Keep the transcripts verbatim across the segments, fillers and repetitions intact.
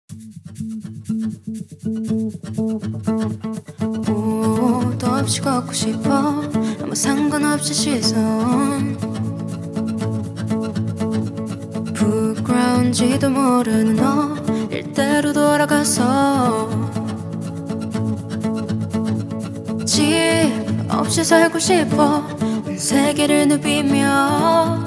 옷도 없이 걷고 싶어 아무 상관없이 시선 부끄러운지도 모르는 너 일대로 돌아가서 집 없이 살고 싶어 온 세계를 누비며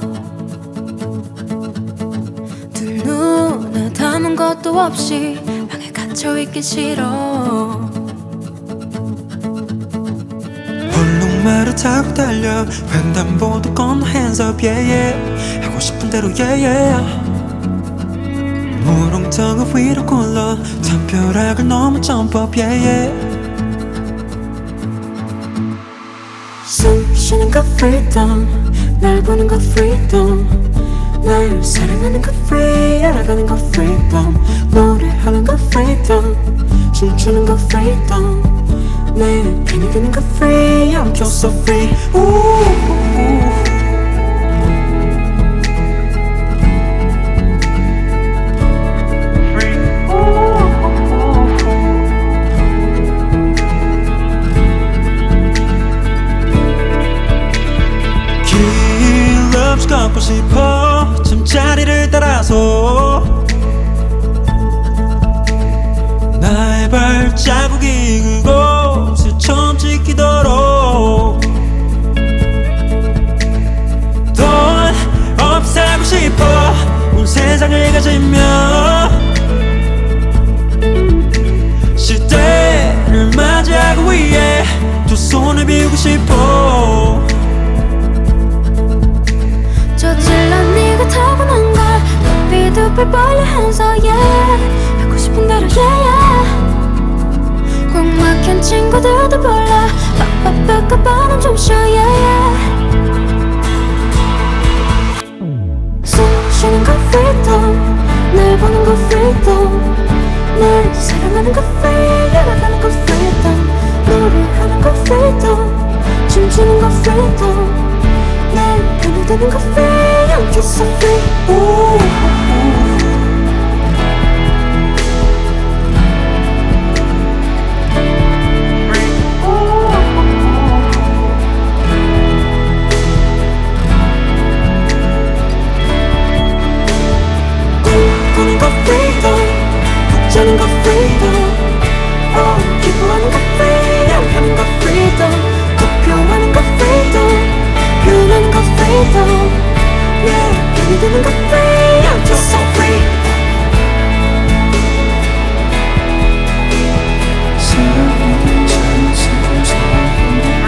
두 눈에 담은 것도 없이 방에 갇혀있기 싫어 홀로마를 타고 달려 횡단보도 건너 hands up yeah yeah 하고 싶은 대로 yeah yeah 무릉덩어 위로 굴러 담벼락을 넘어 jump up yeah yeah 숨 쉬는 거 freedom 날 보는 거 freedom 날 사랑하는 거 free 알아가는 거 freedom 노래하는 거 freedom 춤추는 거 freedom 내 편이 되는 거 free I'm just so free Ooh. 걷고 싶어 잠자리를 따라서 나의 발자국이 그곳에 처음 찍히도록 돈 없이 살고 싶어 온 세상을 가지며 시대를 맞이하기 위해 두 손을 비우고 싶어 저질러 네가 타고난 걸 눈빛 두 발 벌려 hands up yeah 하고 싶은 대로 yeah yeah 꽉 막힌 친구들도 불러 빡빡 바람 좀 쉬어 yeah yeah 숨 쉬는 거 freedom 날 보는 거 freedom 날 사랑하는 거 free 알아가는 거 freedom 노래하는 거 freedom 춤추는 거 freedom 날 편이 되는 거 free I'm just so free Ooh. 꿈꾸는 거 freedom 걱정하는 거 freedom oh, 기뻐하는 거 free 양하는 거 freedom 투표하는 거 freedom 표현하는 거 freedom yeah 편이 되는 거 free I'm just so free 사랑하는 자연스러운 사랑하는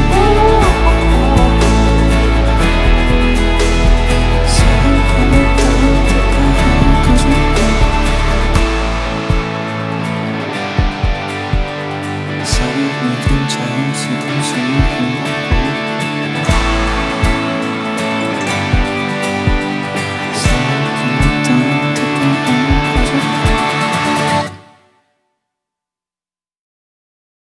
사랑하는 따뜻한 거짓말 사랑하는 자연스러운